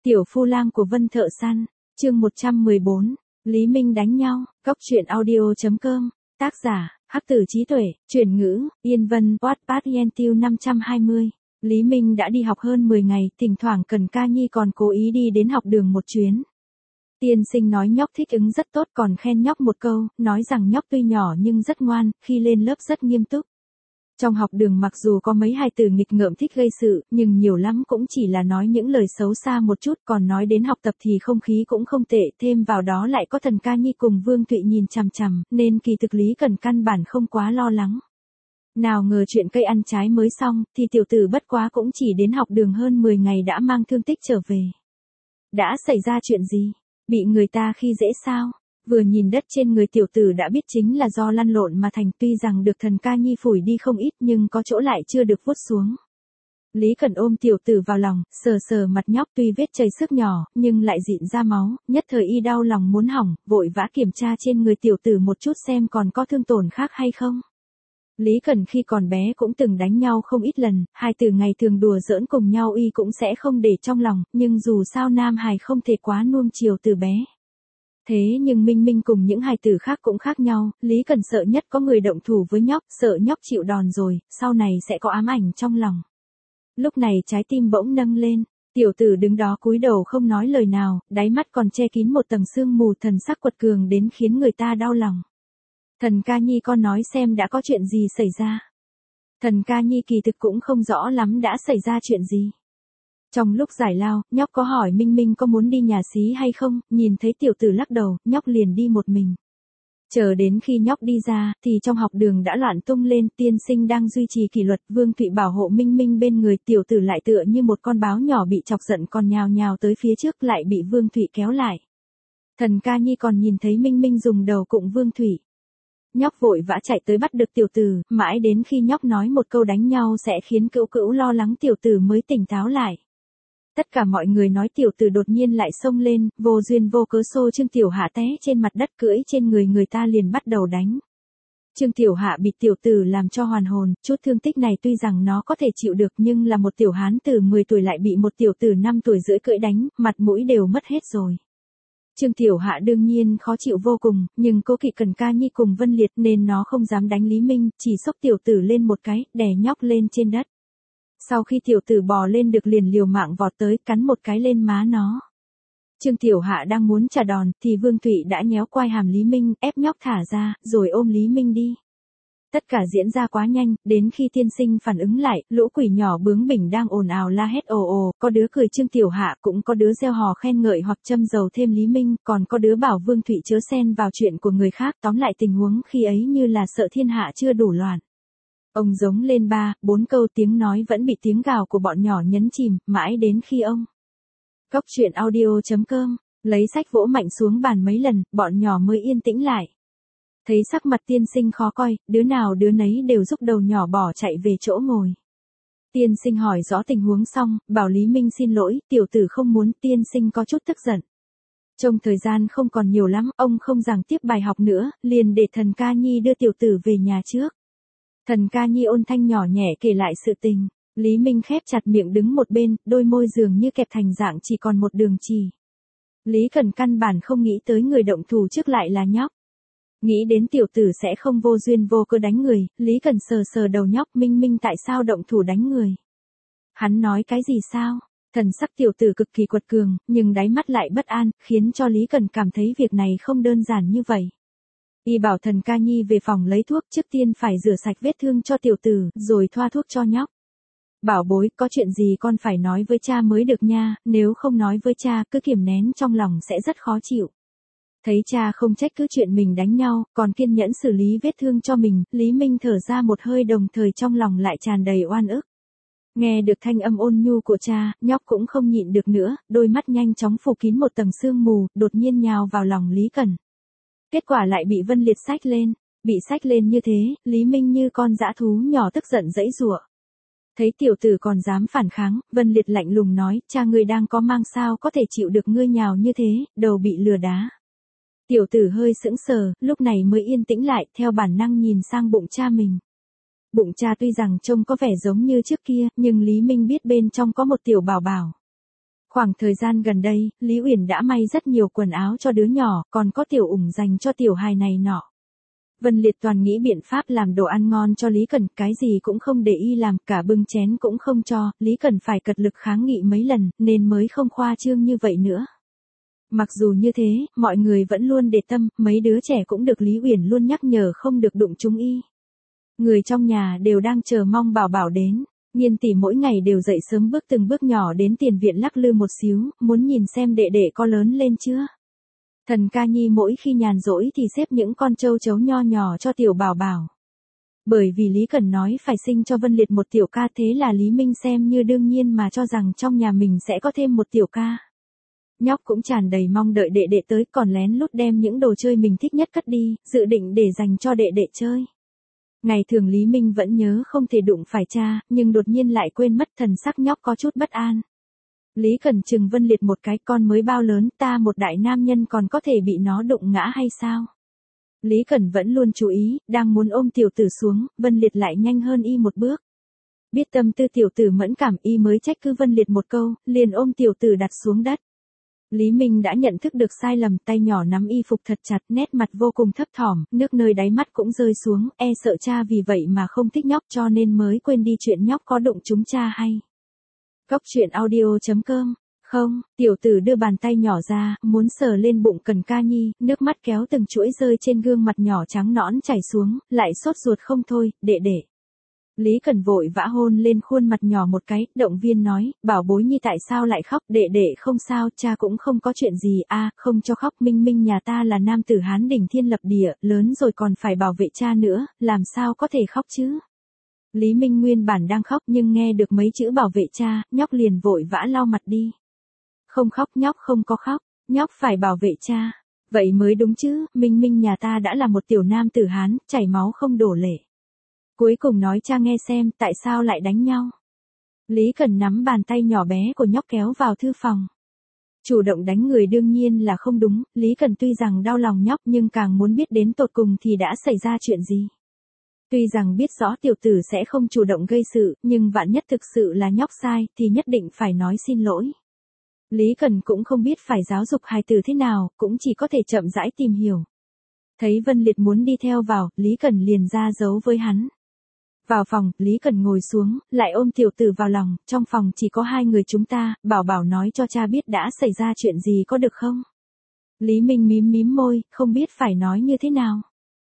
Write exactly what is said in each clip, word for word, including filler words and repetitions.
Tiểu phu lang của Vân Thợ Săn, chương một trăm mười bốn, Lý Minh đánh nhau, góc truyện audio.com, tác giả, Hắc Tử Trí Tuệ, chuyển ngữ, Yên Vân, Wattpad Yentiu năm trăm hai mươi. Lý Minh đã đi học hơn mười ngày, thỉnh thoảng Cần Ca Nhi còn cố ý đi đến học đường một chuyến. Tiên sinh nói nhóc thích ứng rất tốt, còn khen nhóc một câu, nói rằng nhóc tuy nhỏ nhưng rất ngoan, khi lên lớp rất nghiêm túc. Trong học đường mặc dù có mấy hài tử nghịch ngợm thích gây sự, nhưng nhiều lắm cũng chỉ là nói những lời xấu xa một chút, còn nói đến học tập thì không khí cũng không tệ, thêm vào đó lại có Thần Ca Nhi cùng Vương Thụy nhìn chằm chằm, nên kỳ thực Lý Cần căn bản không quá lo lắng. Nào ngờ chuyện cây ăn trái mới xong, thì tiểu tử bất quá cũng chỉ đến học đường hơn mười ngày đã mang thương tích trở về. Đã xảy ra chuyện gì? Bị người ta khi dễ sao? Vừa nhìn đất trên người tiểu tử đã biết chính là do lăn lộn mà thành, tuy rằng được Thần Ca Nhi phủi đi không ít nhưng có chỗ lại chưa được vuốt xuống. Lý Cần ôm tiểu tử vào lòng, sờ sờ mặt nhóc, tuy vết chảy xước nhỏ, nhưng lại dịn ra máu, nhất thời y đau lòng muốn hỏng, vội vã kiểm tra trên người tiểu tử một chút xem còn có thương tổn khác hay không. Lý Cần khi còn bé cũng từng đánh nhau không ít lần, hai từ ngày thường đùa giỡn cùng nhau y cũng sẽ không để trong lòng, nhưng dù sao nam hài không thể quá nuông chiều từ bé. Thế nhưng Minh Minh cùng những hài tử khác cũng khác nhau, Lý Cần sợ nhất có người động thủ với nhóc, sợ nhóc chịu đòn rồi, sau này sẽ có ám ảnh trong lòng. Lúc này trái tim bỗng nâng lên, tiểu tử đứng đó cúi đầu không nói lời nào, đáy mắt còn che kín một tầng sương mù, thần sắc quật cường đến khiến người ta đau lòng. Thần Ca Nhi, con nói xem đã có chuyện gì xảy ra. Thần Ca Nhi kỳ thực cũng không rõ lắm đã xảy ra chuyện gì. Trong lúc giải lao, nhóc có hỏi Minh Minh có muốn đi nhà xí hay không, nhìn thấy tiểu tử lắc đầu, nhóc liền đi một mình. Chờ đến khi nhóc đi ra, thì trong học đường đã loạn tung lên, tiên sinh đang duy trì kỷ luật, Vương Thụy bảo hộ Minh Minh bên người, tiểu tử lại tựa như một con báo nhỏ bị chọc giận còn nhào nhào tới phía trước, lại bị Vương Thụy kéo lại. Thần Ca Nhi còn nhìn thấy Minh Minh dùng đầu cụng Vương Thụy. Nhóc vội vã chạy tới bắt được tiểu tử, mãi đến khi nhóc nói một câu đánh nhau sẽ khiến cữu cữu lo lắng tiểu tử mới tỉnh táo lại. Tất cả mọi người nói tiểu tử đột nhiên lại xông lên, vô duyên vô cớ xô Trương Tiểu Hạ té trên mặt đất, cưỡi trên người người ta liền bắt đầu đánh. Trương Tiểu Hạ bị tiểu tử làm cho hoàn hồn, chút thương tích này tuy rằng nó có thể chịu được nhưng là một tiểu hán từ mười tuổi lại bị một tiểu tử năm tuổi rưỡi cưỡi đánh, mặt mũi đều mất hết rồi. Trương Tiểu Hạ đương nhiên khó chịu vô cùng, nhưng cố kỵ Cần Ca Nhi cùng Vân Liệt nên nó không dám đánh Lý Minh, chỉ xốc tiểu tử lên một cái, đè nhóc lên trên đất. Sau khi tiểu tử bò lên được liền liều mạng vọt tới, cắn một cái lên má nó. Trương Tiểu Hạ đang muốn trả đòn, thì Vương Thụy đã nhéo quai hàm Lý Minh, ép nhóc thả ra, rồi ôm Lý Minh đi. Tất cả diễn ra quá nhanh, đến khi tiên sinh phản ứng lại, lũ quỷ nhỏ bướng bỉnh đang ồn ào la hét ồ ồ, có đứa cười Trương Tiểu Hạ, cũng có đứa reo hò khen ngợi hoặc châm dầu thêm Lý Minh, còn có đứa bảo Vương Thụy chớ xen vào chuyện của người khác, tóm lại tình huống khi ấy như là sợ thiên hạ chưa đủ loạn. Ông giống lên ba, bốn câu, tiếng nói vẫn bị tiếng gào của bọn nhỏ nhấn chìm, mãi đến khi ông Góc truyện audio.com lấy sách vỗ mạnh xuống bàn mấy lần, bọn nhỏ mới yên tĩnh lại. Thấy sắc mặt tiên sinh khó coi, đứa nào đứa nấy đều rúc đầu nhỏ bỏ chạy về chỗ ngồi. Tiên sinh hỏi rõ tình huống xong, bảo Lý Minh xin lỗi, tiểu tử không muốn, tiên sinh có chút tức giận. Trong thời gian không còn nhiều lắm, ông không giảng tiếp bài học nữa, liền để Thần Ca Nhi đưa tiểu tử về nhà trước. Thần Ca Nhi ôn thanh nhỏ nhẹ kể lại sự tình, Lý Minh khép chặt miệng đứng một bên, đôi môi dường như kẹp thành dạng chỉ còn một đường chỉ. Lý Cần căn bản không nghĩ tới người động thủ trước lại là nhóc. Nghĩ đến tiểu tử sẽ không vô duyên vô cớ đánh người, Lý Cần sờ sờ đầu nhóc, Minh Minh tại sao động thủ đánh người. Hắn nói cái gì sao? Thần sắc tiểu tử cực kỳ quật cường, nhưng đáy mắt lại bất an, khiến cho Lý Cần cảm thấy việc này không đơn giản như vậy. Y bảo Thần Ca Nhi về phòng lấy thuốc, trước tiên phải rửa sạch vết thương cho tiểu tử, rồi thoa thuốc cho nhóc. Bảo bối, có chuyện gì con phải nói với cha mới được nha, nếu không nói với cha, cứ kiềm nén trong lòng sẽ rất khó chịu. Thấy cha không trách cứ chuyện mình đánh nhau, còn kiên nhẫn xử lý vết thương cho mình, Lý Minh thở ra một hơi, đồng thời trong lòng lại tràn đầy oan ức. Nghe được thanh âm ôn nhu của cha, nhóc cũng không nhịn được nữa, đôi mắt nhanh chóng phủ kín một tầng sương mù, đột nhiên nhào vào lòng Lý Cần. Kết quả lại bị Vân Liệt xách lên, bị xách lên như thế, Lý Minh như con dã thú nhỏ tức giận giãy giụa. Thấy tiểu tử còn dám phản kháng, Vân Liệt lạnh lùng nói, cha ngươi đang có mang sao có thể chịu được ngươi nhào như thế, đầu bị lừa đá. Tiểu tử hơi sững sờ, lúc này mới yên tĩnh lại, theo bản năng nhìn sang bụng cha mình. Bụng cha tuy rằng trông có vẻ giống như trước kia, nhưng Lý Minh biết bên trong có một tiểu bảo bảo. Khoảng thời gian gần đây, Lý Uyển đã may rất nhiều quần áo cho đứa nhỏ, còn có tiểu ủng dành cho tiểu hài này nọ. Vân Liệt toàn nghĩ biện pháp làm đồ ăn ngon cho Lý Cần, cái gì cũng không để y làm, cả bưng chén cũng không cho, Lý Cần phải cật lực kháng nghị mấy lần, nên mới không khoa trương như vậy nữa. Mặc dù như thế, mọi người vẫn luôn để tâm, mấy đứa trẻ cũng được Lý Uyển luôn nhắc nhở không được đụng chúng y. Người trong nhà đều đang chờ mong Bảo Bảo đến. Nhiên tỷ mỗi ngày đều dậy sớm bước từng bước nhỏ đến tiền viện lắc lư một xíu, muốn nhìn xem đệ đệ có lớn lên chưa. Thần ca nhi mỗi khi nhàn rỗi thì xếp những con trâu chấu nho nhỏ cho tiểu Bảo Bảo. Bởi vì Lý Cần nói phải sinh cho Vân Liệt một tiểu ca, thế là Lý Minh xem như đương nhiên mà cho rằng trong nhà mình sẽ có thêm một tiểu ca. Nhóc cũng tràn đầy mong đợi đệ đệ tới, còn lén lút đem những đồ chơi mình thích nhất cất đi, dự định để dành cho đệ đệ chơi. Ngày thường Lý Minh vẫn nhớ không thể đụng phải cha, nhưng đột nhiên lại quên mất, thần sắc nhóc có chút bất an. Lý Cần chừng Vân Liệt một cái, con mới bao lớn, ta một đại nam nhân còn có thể bị nó đụng ngã hay sao? Lý Cần vẫn luôn chú ý, đang muốn ôm tiểu tử xuống, Vân Liệt lại nhanh hơn y một bước. Biết tâm tư tiểu tử mẫn cảm, y mới trách cứ Vân Liệt một câu, liền ôm tiểu tử đặt xuống đất. Lý Minh đã nhận thức được sai lầm, tay nhỏ nắm y phục thật chặt, nét mặt vô cùng thấp thỏm, nước nơi đáy mắt cũng rơi xuống, e sợ cha vì vậy mà không thích nhóc cho nên mới quên đi chuyện nhóc có đụng trúng cha hay. Góc truyện audio chấm com. Không, tiểu tử đưa bàn tay nhỏ ra, muốn sờ lên bụng Cần Ca Nhi, nước mắt kéo từng chuỗi rơi trên gương mặt nhỏ trắng nõn chảy xuống, lại sốt ruột không thôi, đệ đệ. Lý Cần vội vã hôn lên khuôn mặt nhỏ một cái, động viên nói, Bảo bối nhi tại sao lại khóc, đệ đệ không sao, cha cũng không có chuyện gì, a, không cho khóc, Minh Minh nhà ta là nam tử Hán đỉnh thiên lập địa, lớn rồi còn phải bảo vệ cha nữa, làm sao có thể khóc chứ. Lý Minh nguyên bản đang khóc nhưng nghe được mấy chữ bảo vệ cha, nhóc liền vội vã lau mặt đi. Không khóc, nhóc không có khóc, nhóc phải bảo vệ cha. Vậy mới đúng chứ, Minh Minh nhà ta đã là một tiểu nam tử Hán, chảy máu không đổ lệ. Cuối cùng nói cha nghe xem, tại sao lại đánh nhau. Lý Cần nắm bàn tay nhỏ bé của nhóc kéo vào thư phòng. Chủ động đánh người đương nhiên là không đúng, Lý Cần tuy rằng đau lòng nhóc nhưng càng muốn biết đến tột cùng thì đã xảy ra chuyện gì. Tuy rằng biết rõ tiểu tử sẽ không chủ động gây sự, nhưng vạn nhất thực sự là nhóc sai, thì nhất định phải nói xin lỗi. Lý Cần cũng không biết phải giáo dục hài tử thế nào, cũng chỉ có thể chậm rãi tìm hiểu. Thấy Vân Liệt muốn đi theo vào, Lý Cần liền ra dấu với hắn. Vào phòng, Lý Cần ngồi xuống, lại ôm tiểu tử vào lòng, trong phòng chỉ có hai người chúng ta, Bảo Bảo nói cho cha biết đã xảy ra chuyện gì có được không? Lý Minh mím mím môi, không biết phải nói như thế nào.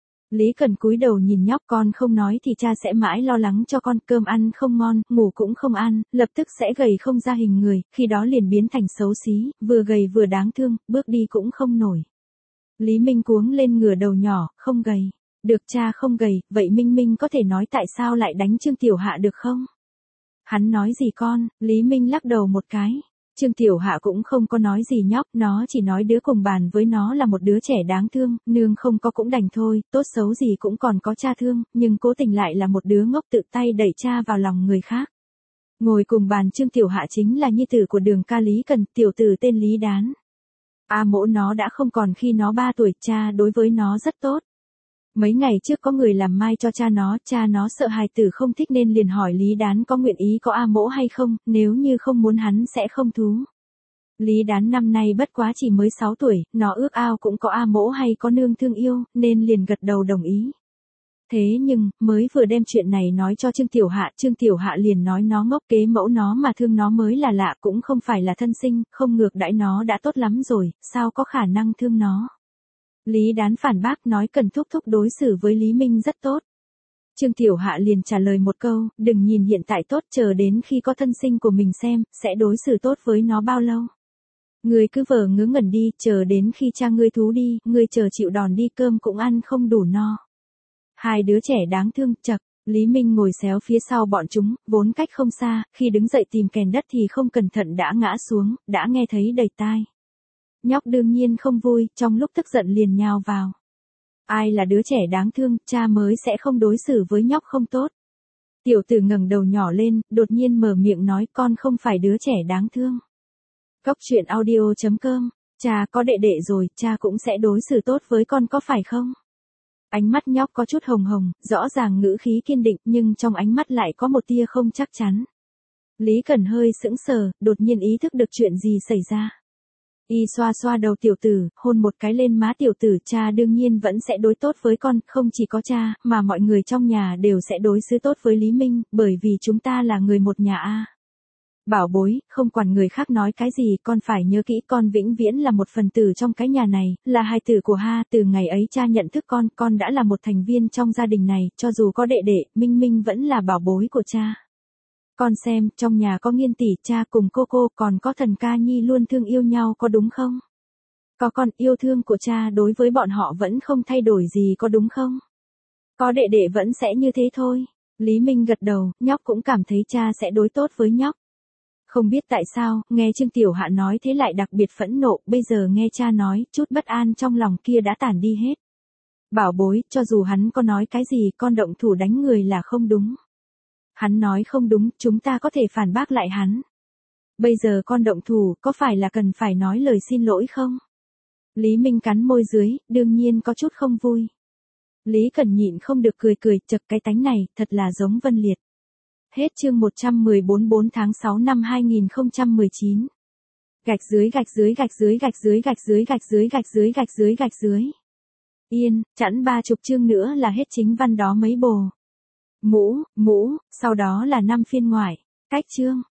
Lý Cần cúi đầu nhìn nhóc, con không nói thì cha sẽ mãi lo lắng cho con, cơm ăn không ngon, ngủ cũng không ăn, lập tức sẽ gầy không ra hình người, khi đó liền biến thành xấu xí, vừa gầy vừa đáng thương, bước đi cũng không nổi. Lý Minh cuống lên ngửa đầu nhỏ, không gầy. Được cha không gầy, vậy Minh Minh có thể nói tại sao lại đánh Trương Tiểu Hạ được không? Hắn nói gì con? Lý Minh lắc đầu một cái. Trương Tiểu Hạ cũng không có nói gì nhóc, nó chỉ nói đứa cùng bàn với nó là một đứa trẻ đáng thương, nương không có cũng đành thôi, tốt xấu gì cũng còn có cha thương, nhưng cố tình lại là một đứa ngốc tự tay đẩy cha vào lòng người khác. Ngồi cùng bàn Trương Tiểu Hạ chính là nhi tử của Đường ca Lý Cần, tiểu tử tên Lý Đán. A mỗ nó đã không còn khi nó ba tuổi, cha đối với nó rất tốt. Mấy ngày trước có người làm mai cho cha nó, cha nó sợ hài tử không thích nên liền hỏi Lý Đán có nguyện ý có A mỗ hay không, nếu như không muốn hắn sẽ không thú. Lý Đán năm nay bất quá chỉ mới sáu tuổi, nó ước ao cũng có A mỗ hay có nương thương yêu, nên liền gật đầu đồng ý. Thế nhưng, mới vừa đem chuyện này nói cho Trương Tiểu Hạ, Trương Tiểu Hạ liền nói nó ngốc, kế mẫu nó mà thương nó mới là lạ, cũng không phải là thân sinh, không ngược đãi nó đã tốt lắm rồi, sao có khả năng thương nó. Lý Đán phản bác nói Cần thúc thúc đối xử với Lý Minh rất tốt. Trương Tiểu Hạ liền trả lời một câu, đừng nhìn hiện tại tốt, chờ đến khi có thân sinh của mình xem, sẽ đối xử tốt với nó bao lâu. Ngươi cứ vờ ngớ ngẩn đi, chờ đến khi cha ngươi thú đi, ngươi chờ chịu đòn đi, cơm cũng ăn không đủ no. Hai đứa trẻ đáng thương, chật, Lý Minh ngồi xéo phía sau bọn chúng, vốn cách không xa, khi đứng dậy tìm kèn đất thì không cẩn thận đã ngã xuống, đã nghe thấy đầy tai. Nhóc đương nhiên không vui, trong lúc tức giận liền nhào vào. Ai là đứa trẻ đáng thương, cha mới sẽ không đối xử với nhóc không tốt. Tiểu tử ngẩng đầu nhỏ lên, đột nhiên mở miệng nói con không phải đứa trẻ đáng thương. Góc truyện audio chấm com, cha có đệ đệ rồi, cha cũng sẽ đối xử tốt với con có phải không? Ánh mắt nhóc có chút hồng hồng, rõ ràng ngữ khí kiên định nhưng trong ánh mắt lại có một tia không chắc chắn. Lý Cẩn hơi sững sờ, đột nhiên ý thức được chuyện gì xảy ra. Y xoa xoa đầu tiểu tử, hôn một cái lên má tiểu tử, cha đương nhiên vẫn sẽ đối tốt với con, không chỉ có cha, mà mọi người trong nhà đều sẽ đối xử tốt với Lý Minh, bởi vì chúng ta là người một nhà a. Bảo bối, không quản người khác nói cái gì, con phải nhớ kỹ con vĩnh viễn là một phần tử trong cái nhà này, là hài tử của ha, từ ngày ấy cha nhận thức con, con đã là một thành viên trong gia đình này, cho dù có đệ đệ, Minh Minh vẫn là bảo bối của cha. Con xem, trong nhà có Nghiên tỷ, cha cùng cô cô, còn có Thần ca nhi luôn thương yêu nhau có đúng không? Có con, yêu thương của cha đối với bọn họ vẫn không thay đổi gì có đúng không? Có đệ đệ vẫn sẽ như thế thôi. Lý Minh gật đầu, nhóc cũng cảm thấy cha sẽ đối tốt với nhóc. Không biết tại sao, nghe Trương Tiểu Hạ nói thế lại đặc biệt phẫn nộ, bây giờ nghe cha nói, chút bất an trong lòng kia đã tản đi hết. Bảo bối, cho dù hắn có nói cái gì, con động thủ đánh người là không đúng. Hắn nói không đúng, chúng ta có thể phản bác lại hắn. Bây giờ con động thủ, có phải là cần phải nói lời xin lỗi không? Lý Minh cắn môi dưới, đương nhiên có chút không vui. Lý Cẩn nhịn không được cười cười, chật cái tánh này, thật là giống Vân Liệt. Hết chương một trăm mười bốn bốn tháng sáu năm hai nghìn không trăm mười chín. Gạch dưới gạch dưới gạch dưới gạch dưới gạch dưới gạch dưới gạch dưới gạch dưới gạch dưới. Yên, chẵn ba chục chương nữa là hết chính văn đó mấy bồ. Mũ, mũ, sau đó là năm phiên ngoại. Cách chương.